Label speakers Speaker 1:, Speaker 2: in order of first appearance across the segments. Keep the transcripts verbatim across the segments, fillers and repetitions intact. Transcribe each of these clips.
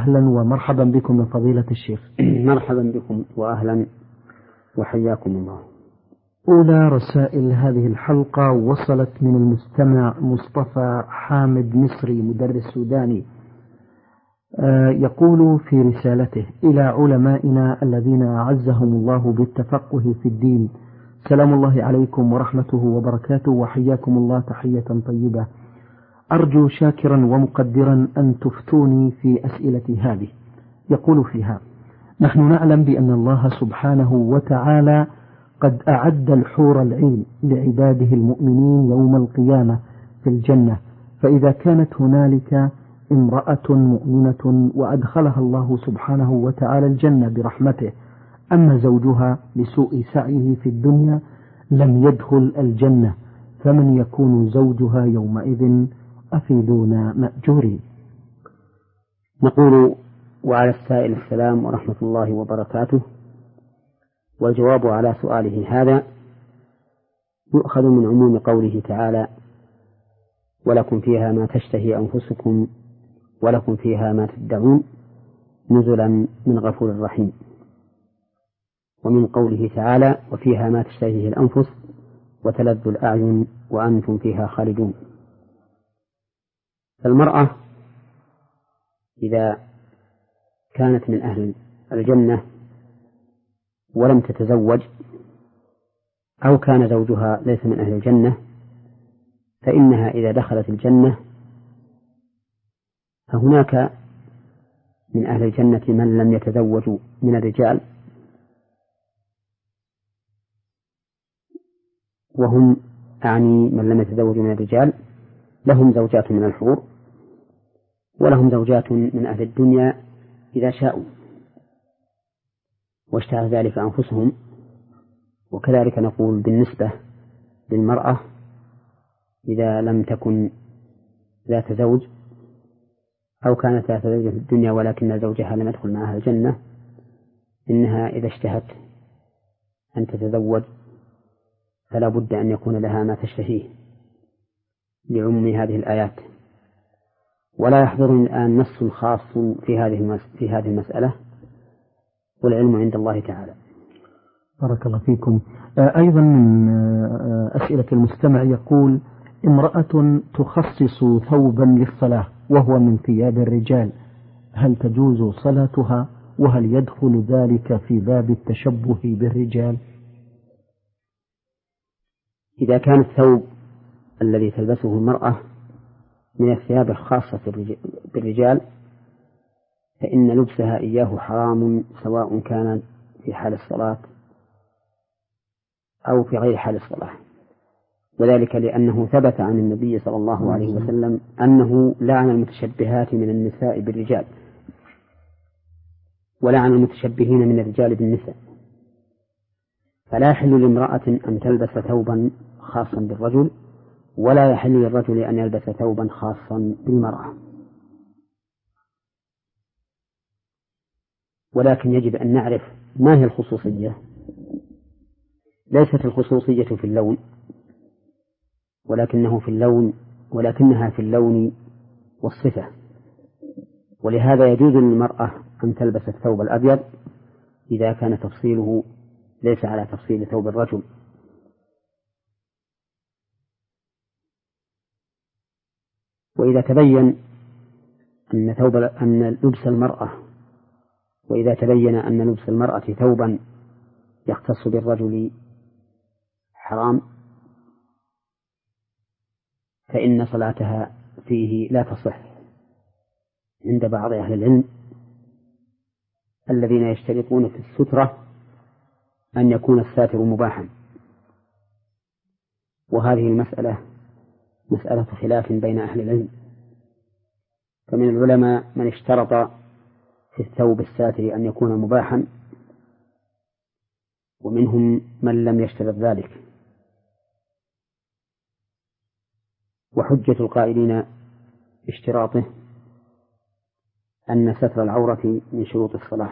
Speaker 1: أهلا ومرحبا بكم يا فضيلة الشيخ.
Speaker 2: مرحبا بكم وأهلا وحياكم الله.
Speaker 1: أولى رسائل هذه الحلقة وصلت من المستمع مصطفى حامد مصري مدرس سوداني، يقول في رسالته: إلى علمائنا الذين أعزهم الله بالتفقه في الدين، سلام الله عليكم ورحمته وبركاته وحياكم الله تحية طيبة. أرجو شاكرا ومقدرا أن تفتوني في أسئلتي هذه. يقول فيها: نحن نعلم بأن الله سبحانه وتعالى قد أعد الحور العين لعباده المؤمنين يوم القيامة في الجنة، فإذا كانت هنالك امرأة مؤمنة وأدخلها الله سبحانه وتعالى الجنة برحمته، أما زوجها لسوء سعيه في الدنيا لم يدخل الجنة، فمن يكون زوجها يومئذ؟ أفيدونا مأجورين.
Speaker 2: نقول: وعلى السائل السلام ورحمة الله وبركاته. والجواب على سؤاله هذا يؤخذ من عموم قوله تعالى: ولكم فيها ما تشتهي أنفسكم ولكم فيها ما تدعون نزلا من غفور رحيم، ومن قوله تعالى: وفيها ما تشتهيه الأنفس وتلذ الأعين وأنتم فيها خالدون. فالمرأة إذا كانت من أهل الجنة ولم تتزوج أو كان زوجها ليس من أهل الجنة، فإنها إذا دخلت الجنة فهناك من أهل الجنة من لم يتزوجوا من الرجال، وهم أعني من لم يتزوجوا من الرجال لهم زوجات من الحور، ولهم زوجات من أهل الدنيا إذا شاءوا واشتهى ذلك أنفسهم. وكذلك نقول بالنسبة للمرأة إذا لم تكن ذات زوج أو كانت ذات زوج في الدنيا ولكن زوجها لم يدخل معها الجنة، إنها إذا اشتهت أن تتزوج فلا بد أن يكون لها ما تشتهيه لعموم هذه الآيات. ولا يحضرني الآن نص خاص في هذه في هذه المسألة، والعلم عند الله تعالى.
Speaker 1: بارك الله فيكم. أيضا من أسئلة المستمع يقول: امرأة تخصص ثوبا للصلاة وهو من ثياب الرجال، هل تجوز صلاتها؟ وهل يدخل ذلك في باب التشبه بالرجال؟
Speaker 2: إذا كان الثوب الذي تلبسه المرأة من الثياب الخاصة بالرجال فإن لبسها إياه حرام، سواء كان في حال الصلاة أو في غير حال الصلاة، وذلك لأنه ثبت عن النبي صلى الله عليه وسلم أنه لعن المتشبهات من النساء بالرجال ولعن المتشبهين من الرجال بالنساء. فلا يحل لامرأة أن تلبس ثوبا خاصا بالرجل، ولا يحل للرجل أن يلبس ثوبا خاصا بالمرأة. ولكن يجب أن نعرف ما هي الخصوصية. ليست الخصوصية في اللون، ولكنه في اللون ولكنها في اللون والصفة. ولهذا يجوز للمرأة أن تلبس الثوب الأبيض إذا كان تفصيله ليس على تفصيل ثوب الرجل. وإذا تبين أن ثوب أن لبس المرأة وإذا تبين أن لبس المرأة ثوبا يختص بالرجل حرام، فإن صلاتها فيه لا تصح عند بعض أهل العلم الذين يشترطون في السترة أن يكون الساتر مباحا. وهذه المسألة مسألة خلاف بين أهل العلم، فمن العلماء من اشترط في الثوب الساتر أن يكون مباحا، ومنهم من لم يشترط ذلك. وحجة القائلين اشتراطه أن ستر العورة من شروط الصلاة،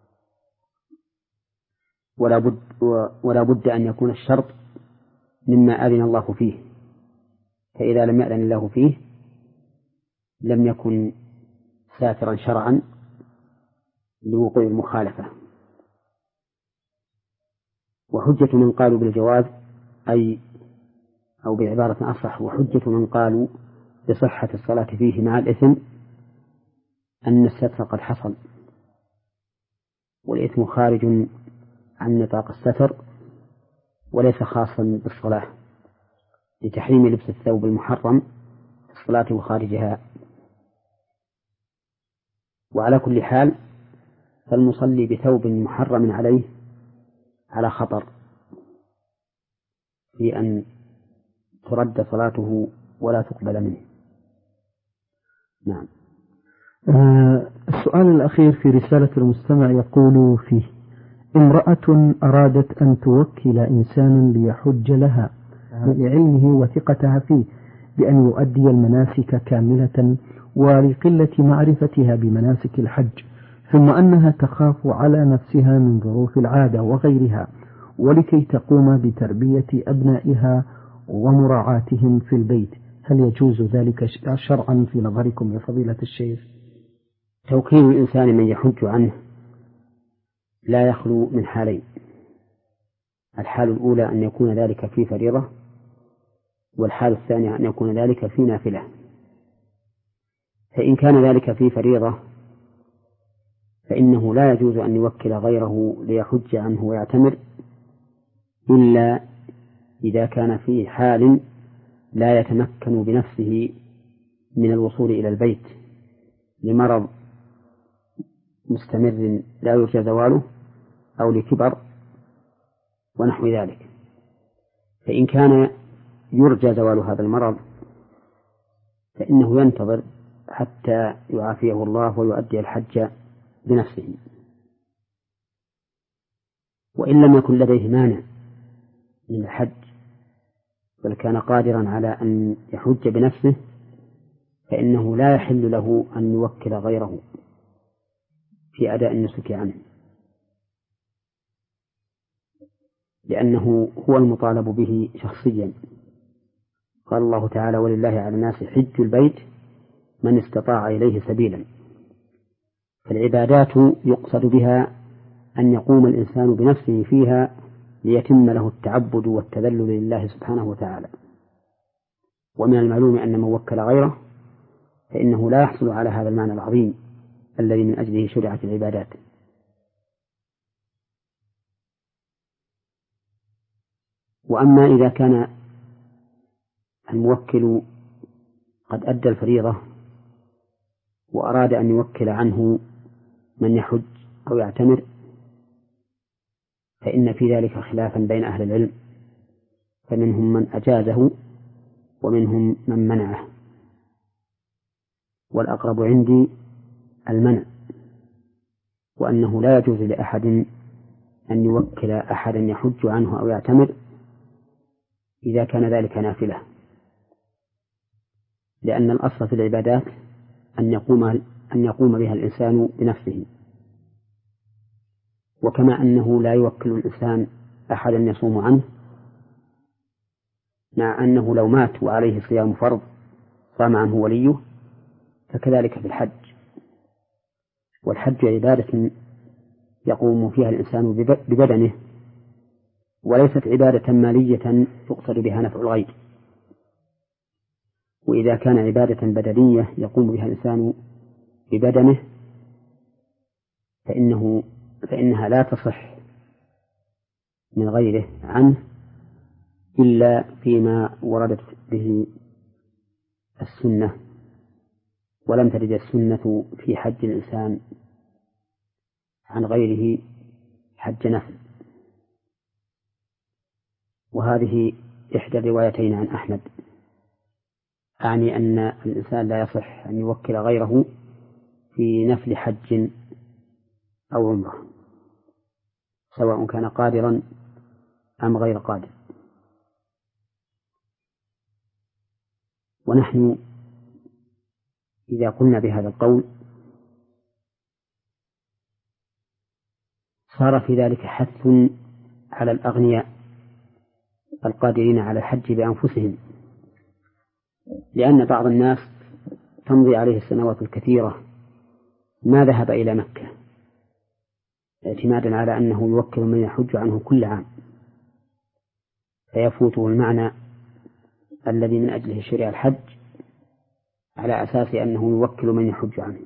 Speaker 2: ولا بد, ولا بد أن يكون الشرط مما أذن الله فيه، فإذا لم يأذن الله فيه لم يكن ساترا شرعا لوقوع المخالفة. وحجة من قالوا بالجواز أي أو بعبارة أصح، وحجة من قالوا بصحة الصلاة فيه مع الإثم أن الستر قد حصل، والإثم خارج عن نطاق الستر وليس خاصا بالصلاة، لتحريم لبس الثوب المحرم في الصلاة وخارجها. وعلى كل حال فالمصلي بثوب محرم عليه على خطر في أن ترد صلاته ولا تقبل منه. نعم.
Speaker 1: آه السؤال الأخير في رسالة المستمع يقول فيه: امرأة أرادت أن توكل إنسان ليحج لها لعلمه وثقتها فيه بأن يؤدي المناسك كاملة ولقلة معرفتها بمناسك الحج، ثم أنها تخاف على نفسها من ظروف العادة وغيرها، ولكي تقوم بتربية أبنائها ومراعاتهم في البيت، هل يجوز ذلك شرعا في نظركم يا فضيلة الشيخ؟
Speaker 2: توكيل الإنسان من يحج عنه لا يخلو من حالين: الحال الأولى أن يكون ذلك في فريضة، والحال الثانية أن يكون ذلك في نافلة. فإن كان ذلك في فريضة فإنه لا يجوز أن يوكل غيره ليحج عنه ويعتمر إلا إذا كان في حال لا يتمكن بنفسه من الوصول إلى البيت لمرض مستمر لا يرجى زواله أو لكبر ونحو ذلك. فإن كان يرجى زوال هذا المرض فإنه ينتظر حتى يعافيه الله ويؤدي الحج بنفسه. وإن لم يكن لديه مانع من الحج بل كان قادرا على أن يحج بنفسه فإنه لا يحل له أن يوكل غيره في أداء النسك عنه، لأنه هو المطالب به شخصيا. قال الله تعالى: ولله على الناس حج البيت من استطاع إليه سبيلا. فالعبادات يقصد بها أن يقوم الإنسان بنفسه فيها ليتم له التعبد والتذلل لله سبحانه وتعالى. ومن المعلوم أن من وكل غيره فإنه لا يحصل على هذا المعنى العظيم الذي من أجله شرعت العبادات. وأما إذا كان الموكل قد أدى الفريضة وأراد أن يوكل عنه من يحج أو يعتمر فإن في ذلك خلافا بين أهل العلم، فمنهم من أجازه ومنهم من منعه، والأقرب عندي المنع، وأنه لا يجوز لأحد أن يوكل أحدا يحج عنه أو يعتمر إذا كان ذلك نافلة، لأن الأصل في العبادات أن يقوم أن يقوم بها الإنسان بنفسه. وكما أنه لا يوكل الإنسان أحدا يصوم عنه، مع أنه لو مات وعليه صيام فرض صام عنه وليه، فكذلك في الحج. والحج عبادة يقوم فيها الإنسان ببدنه، وليست عبادة مالية يقصد بها نفع الغير. وإذا كان عبادة بدنية يقوم بها الإنسان ببدنه فإنه فإنها لا تصح من غيره عنه إلا فيما وردت به السنة، ولم ترد السنة في حج الإنسان عن غيره حج نفل. وهذه إحدى الروايتين عن أحمد، أعني أن الإنسان لا يصح أن يوكل غيره في نفل حج أو عمرة، سواء كان قادرا أم غير قادر. ونحن إذا قلنا بهذا القول صار في ذلك حث على الأغنياء القادرين على الحج بأنفسهم، لأن بعض الناس تمضي عليه السنوات الكثيرة ما ذهب إلى مكة اعتمادا على أنه يوكل من يحج عنه كل عام، فيفوته المعنى الذي من أجله شرع الحج على أساس أنه يوكل من يحج عنه.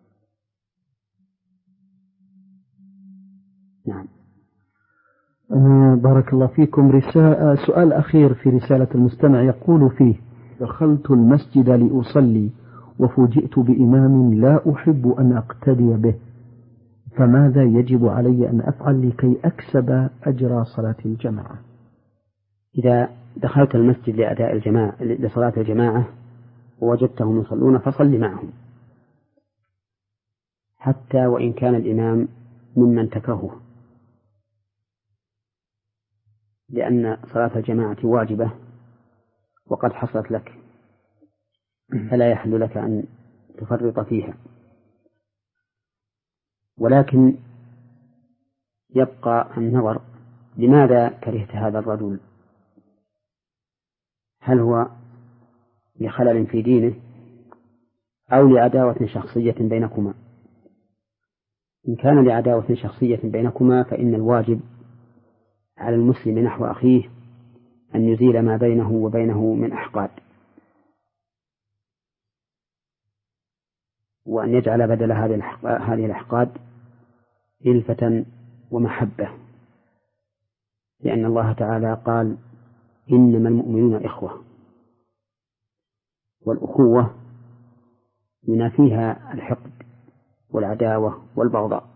Speaker 2: نعم.
Speaker 1: آه بارك الله فيكم. رسالة سؤال أخير في رسالة المستمع يقول فيه: دخلت المسجد لأصلي وفوجئت بإمام لا أحب أن أقتدي به، فماذا يجب علي أن أفعل لكي أكسب أجر صلاة الجماعة؟
Speaker 2: إذا دخلت المسجد لأداء الجماعة لصلاة الجماعة ووجدتهم يصلون فصل معهم، حتى وإن كان الإمام ممن تكرهه، لأن صلاة الجماعة واجبة وقد حصلت لك، فلا يحل لك أن تفرط فيها. ولكن يبقى النظر: لماذا كرهت هذا الرجل؟ هل هو لخلل في دينه أو لعداوة شخصية بينكما؟ إن كان لعداوة شخصية بينكما فإن الواجب على المسلم نحو أخيه أن يزيل ما بينه وبينه من أحقاد، وأن يجعل بدل هذه الأحقاد إلفة ومحبة، لأن الله تعالى قال: إنما المؤمنون إخوة، والأخوة ينافيها الحقد والعداوة والبغضاء.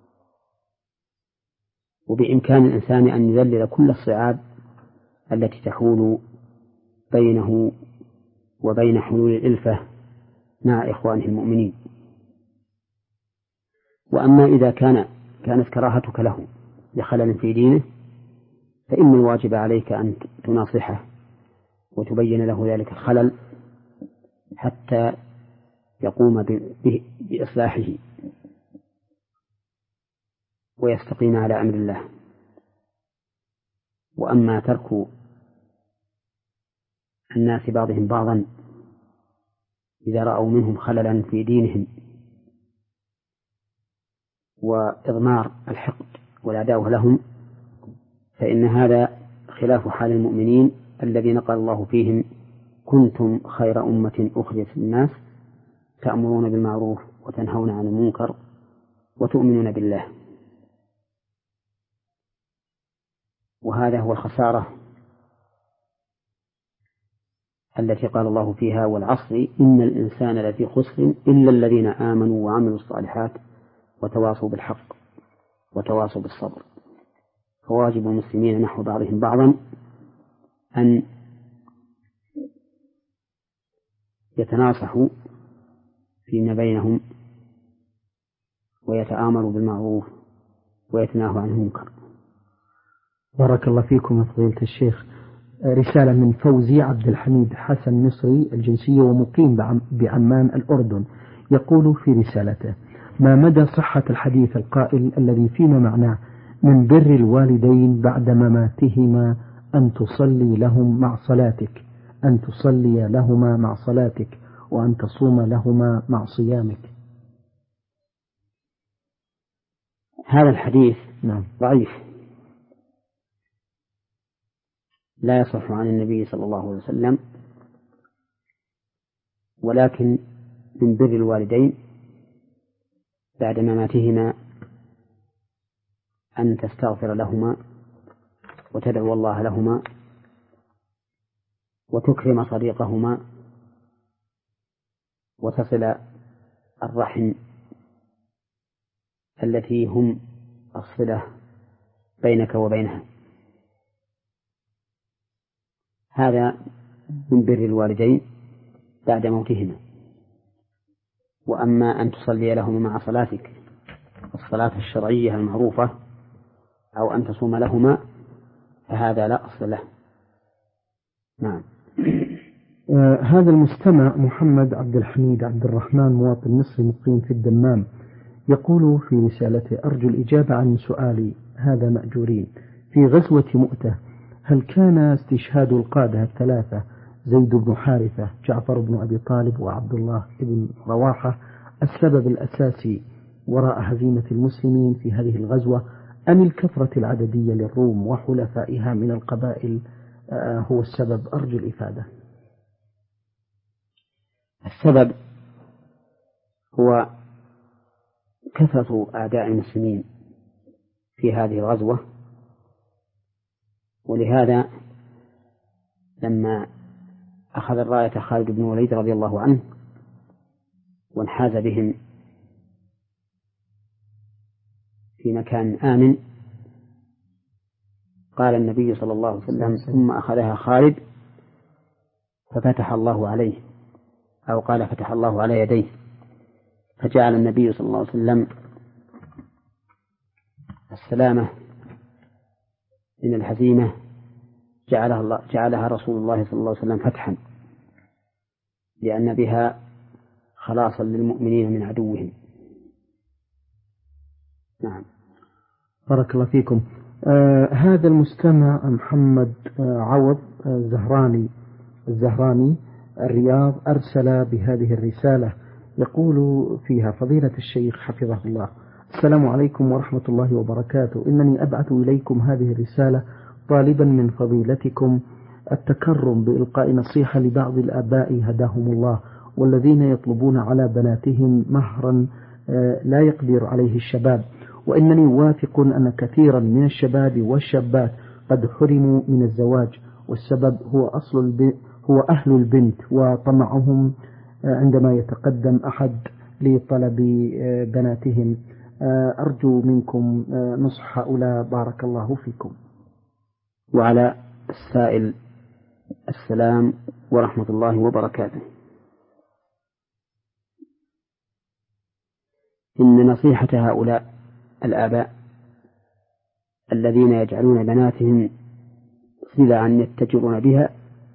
Speaker 2: وبإمكان الإنسان أن يذلل كل الصعاب التي تحول بينه وبين حلول الإلفة مع إخوانه المؤمنين. وأما إذا كان كانت كراهتك له لخلل في دينه فإن الواجب عليك أن تناصحه وتبين له ذلك الخلل حتى يقوم بإصلاحه ويستقيم على أمر الله. وأما ترك الناس بعضهم بعضا إذا رأوا منهم خللا في دينهم وإضمار الحقد والعداوة لهم، فإن هذا خلاف حال المؤمنين الذين قال الله فيهم: كنتم خير أمة أخرجت للناس تأمرون بالمعروف وتنهون عن المنكر وتؤمنون بالله. وهذا هو الخسارة التي قال الله فيها: والعصر إن الإنسان لفي خسر إلا الذين آمنوا وعملوا الصالحات وتواصوا بالحق وتواصوا بالصبر. فواجب المسلمين نحو بعضهم بعضا أن يتناصحوا فيما بينهم ويتآمروا بالمعروف ويتناهوا عن المنكر.
Speaker 1: بارك الله فيكم يا فضيلة الشيخ. رسالة من فوزي عبد الحميد حسن مصري الجنسية ومقيم بعمان الأردن، يقول في رسالته: ما مدى صحة الحديث القائل الذي فيما معناه من بر الوالدين بعد مماتهما أن تصلي لهم مع صلاتك أن تصلي لهما مع صلاتك وأن تصوم لهما مع صيامك؟
Speaker 2: هذا الحديث
Speaker 1: نعم
Speaker 2: ضعيف، لا يصح عن النبي صلى الله عليه وسلم، ولكن من بر الوالدين بعد مماتهما أن تستغفر لهما وتدعو الله لهما وتكرم صديقهما وتصل الرحم التي هم الصلة بينك وبينها. هذا من بر الوالدين بعد موتهما. وأما أن تصلي لهما مع صلاتك الصلاة الشرعية المعروفة أو أن تصوم لهما فهذا لا أصل له. نعم.
Speaker 1: آه هذا المستمع محمد عبد الحميد عبد الرحمن مواطن مصري مقيم في الدمام، يقول في رسالته: أرجو الإجابة عن سؤالي هذا مأجورين. في غزوة مؤتة هل كان استشهاد القادة الثلاثة زيد بن حارثة، جعفر بن أبي طالب، وعبد الله بن رواحة السبب الأساسي وراء هزيمة المسلمين في هذه الغزوة أم الكثرة العددية للروم وحلفائها من القبائل هو السبب؟ أرجو الإفادة.
Speaker 2: السبب هو كثرة أعداء المسلمين في هذه الغزوة، ولهذا لما أخذ الراية خالد بن الوليد رضي الله عنه وانحاز بهم في مكان آمن، قال النبي صلى الله عليه وسلم: ثم أخذها خالد ففتح الله عليه، أو قال فتح الله على يديه، فجعل النبي صلى الله عليه وسلم السلامة من الهزيمة جعلها, الله جعلها رسول الله صلى الله عليه وسلم فتحا، لأن بها خلاصا للمؤمنين من عدوهم. نعم.
Speaker 1: بارك الله فيكم. آه هذا المستمع محمد آه عوض آه زهراني الزهراني الرياض أرسل بهذه الرسالة يقول فيها: فضيلة الشيخ حفظه الله، السلام عليكم ورحمة الله وبركاته. إنني أبعث إليكم هذه الرسالة طالبا من فضيلتكم التكرم بإلقاء نصيحة لبعض الآباء هداهم الله، والذين يطلبون على بناتهم مهرا لا يقدر عليه الشباب، وإنني واثق أن كثيرا من الشباب والشابات قد حرموا من الزواج، والسبب هو أصل الب... هو أهل البنت وطمعهم عندما يتقدم أحد لطلب بناتهم. أرجو منكم نصح هؤلاء، بارك الله فيكم.
Speaker 2: وعلى السائل السلام ورحمة الله وبركاته. إن نصيحة هؤلاء الآباء الذين يجعلون بناتهم سلعا يتجرون بها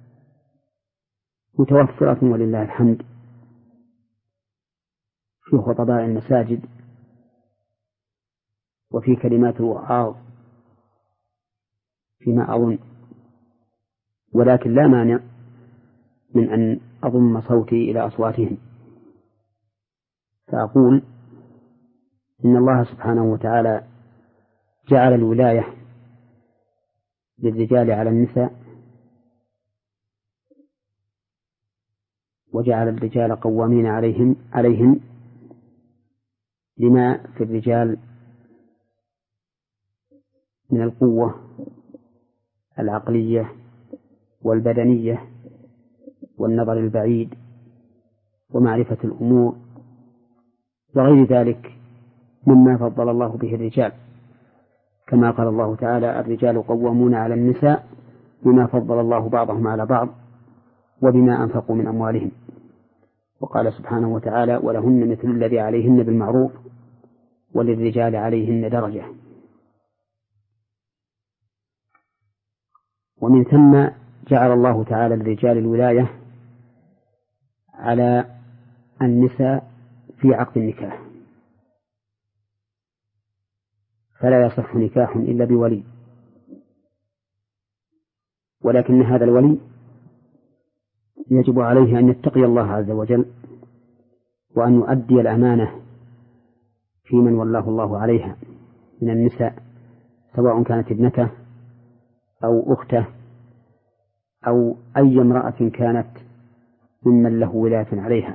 Speaker 2: متوفرة ولله الحمد في خطباء المساجد وفي كلمات الوعاظ فيما أظن، ولكن لا مانع من أن أضم صوتي إلى أصواتهم، فأقول إن الله سبحانه وتعالى جعل الولاية للرجال على النساء، وجعل الرجال قوامين عليهم عليهم لما في الرجال من القوة العقلية والبدنية والنظر البعيد ومعرفة الأمور وغير ذلك مما فضل الله به الرجال، كما قال الله تعالى: الرجال قوامون على النساء بما فضل الله بعضهم على بعض وبما أنفقوا من أموالهم. وقال سبحانه وتعالى: ولهن مثل الذي عليهن بالمعروف وللرجال عليهن درجة. ومن ثم جعل الله تعالى للرجال الولاية على النساء في عقد النكاح، فلا يصح نكاح إلا بولي، ولكن هذا الولي يجب عليه أن يتقي الله عز وجل وأن يؤدي الأمانة في من ولاه الله عليها من النساء، سواء كانت ابنته أو أخته أو أي امرأة كانت ممن له ولاية عليها،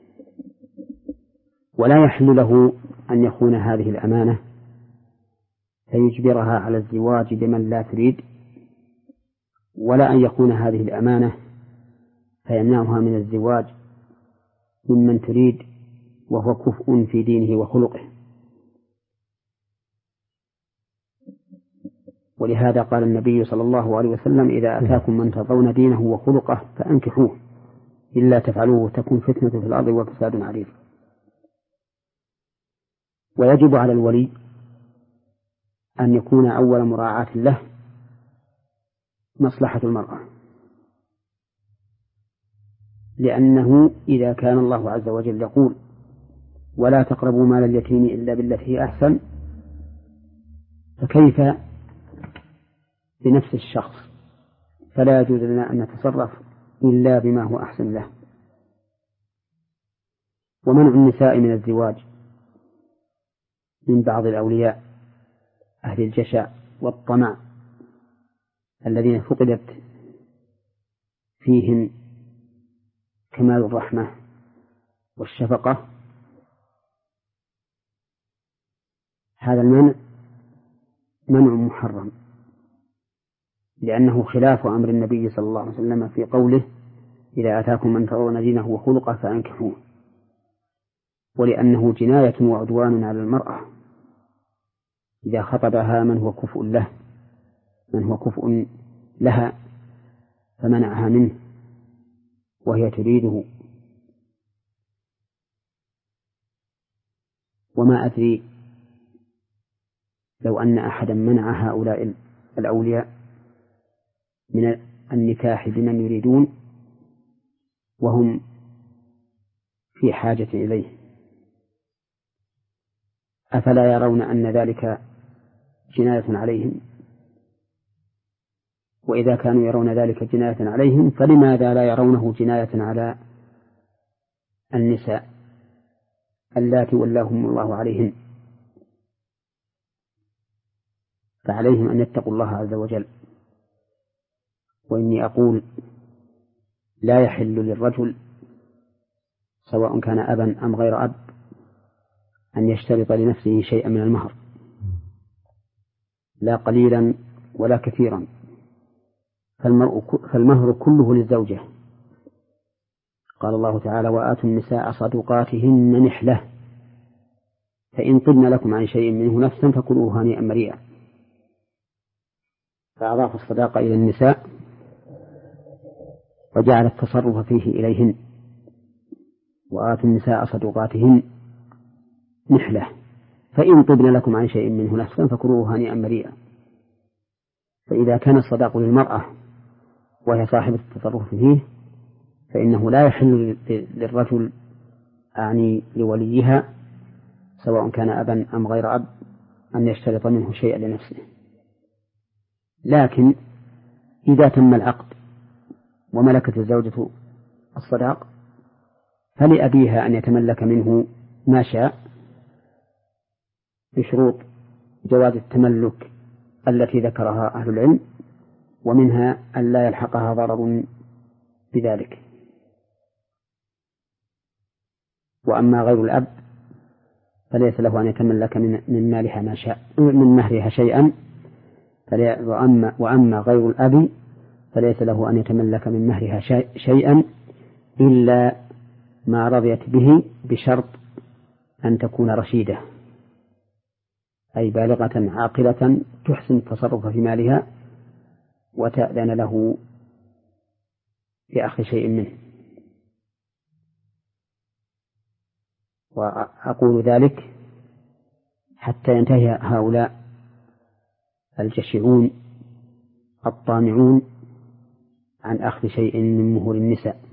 Speaker 2: ولا يحل له أن يخون هذه الأمانة فيجبرها على الزواج بمن لا تريد، ولا أن يخون هذه الأمانة فيمنعها من الزواج ممن تريد وهو كفء في دينه وخلقه. ولهذا قال النبي صلى الله عليه وسلم: إذا أتاكم من ترضون دينه وخلقه فأنكحوه، إلا تفعلوه تكون فتنة في الأرض وفساد عريض. ويجب على الولي أن يكون أول مراعاة له مصلحة المرأة، لأنه إذا كان الله عز وجل يقول: ولا تقربوا مال اليتيم إلا بالتي هي أحسن، فكيف بنفس الشخص؟ فلا يجوز لنا أن نتصرف إلا بما هو أحسن له. ومنع النساء من الزواج من بعض الأولياء أهل الجشع والطمع الذين فقدت فيهم كمال الرحمة والشفقة، هذا المنع منع محرم، لأنه خلاف أمر النبي صلى الله عليه وسلم في قوله إذا أتاكم من ترضون دينه وخلقه فأنكحوه، ولأنه جناية وعدوان على المرأة إذا خطبها من هو كفء له من هو كفء لها فمنعها منه وهي تريده. وما أدري لو أن أحدا منع هؤلاء الأولياء من النكاح بمن يريدون وهم في حاجة إليه، أفلا يرون أن ذلك جناية عليهم؟ وإذا كانوا يرون ذلك جناية عليهم فلماذا لا يرونه جناية على النساء اللاتي ولاهم الله عليهن؟ فعليهم أن يتقوا الله عز وجل. وإني أقول لا يحل للرجل سواء كان أبا أم غير أب أن يشترط لنفسه شيئا من المهر، لا قليلا ولا كثيرا، فالمهر كله للزوجة. قال الله تعالى وآتوا النساء صدقاتهن نحلة فإن طبن لكم عن شيء منه نفسا فكلوه هنيئا مريئا، فأضاف الصداقة إلى النساء وجعل التصرف فيه إليهن. وآتوا النساء صدقاتهن نحلة فإن طبن لكم عن شيء منه نفسا فكلوه هنيئا مريئا. فإذا كان الصداق للمرأة وهي صاحبة التصرف فيه فإنه لا يحل للرجل أعني لوليها سواء كان أبا أم غير أب أن يشترط منه شيئا لنفسه. لكن إذا تم العقد وملكت الزوجة الصداق فلأبيها أن يتملك منه ما شاء بشروط جواز التملك التي ذكرها أهل العلم، ومنها أن لا يلحقها ضرر بذلك. وأما غير الأب فليس له أن يتملك من مالها ما شاء من مهرها شيئا، وأما, وأما غير الأب فليس له أن يتملك من مهرها شيئا إلا ما رضيت به بشرط أن تكون رشيدة أي بالغة عاقلة تحسن التصرف في مالها وتأذن له بأخذ شيء منه. وأقول ذلك حتى ينتهي هؤلاء الجشعون الطامعون عن أخذ شيء من مهور النساء.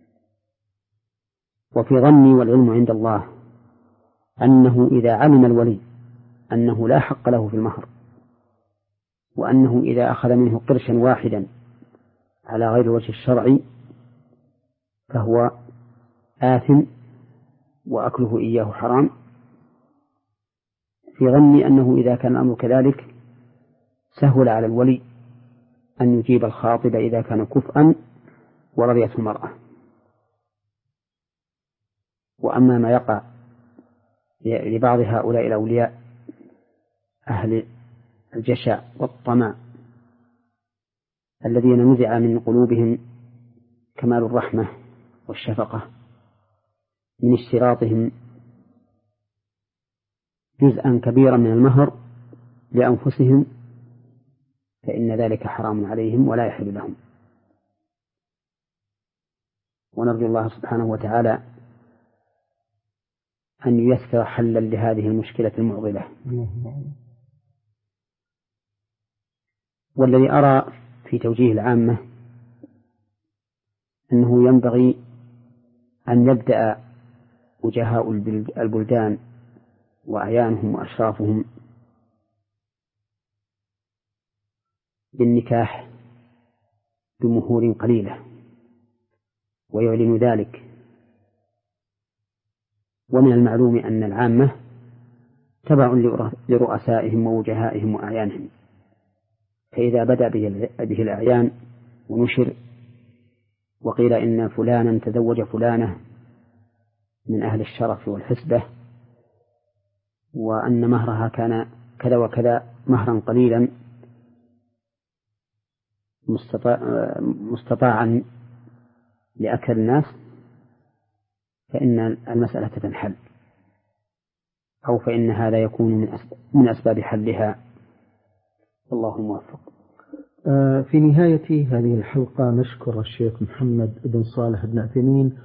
Speaker 2: وفي ظني والعلم عند الله أنه إذا علم الولي أنه لا حق له في المهر، وأنه إذا أخذ منه قرشا واحدا على غير الوجه الشرعي فهو آثم وأكله إياه حرام، في ظني أنه إذا كان الأمر كذلك سهل على الولي أن يجيب الخاطب إذا كان كفءا ورضيته المرأة. وأما ما يقع لبعض هؤلاء الأولياء أهل الجشع والطمع الذين نزع من قلوبهم كمال الرحمة والشفقة من اشتراطهم جزءا كبيرا من المهر لأنفسهم، فإن ذلك حرام عليهم ولا يحل لهم. ونرجو الله سبحانه وتعالى أن ييسر حلا لهذه المشكلة المعضلة. والذي أرى في توجيه العامة أنه ينبغي أن يبدأ وجهاء البلدان وأعيانهم وأشرافهم بالنكاح بمهور قليلة ويعلن ذلك. ومن المعلوم أن العامة تبع لرؤسائهم ووجهائهم وأعيانهم، فإذا بدأ به الأعيان ونشر وقيل إن فلانا تزوج فلانة من أهل الشرف والحسبة وأن مهرها كان كذا وكذا مهرا قليلا مستطاعا لأكثر الناس، فإن المسألة تنحل، أو فإن هذا يكون من أسباب حلها، والله الموفق.
Speaker 1: في نهاية هذه الحلقة نشكر الشيخ محمد بن صالح بن عثيمين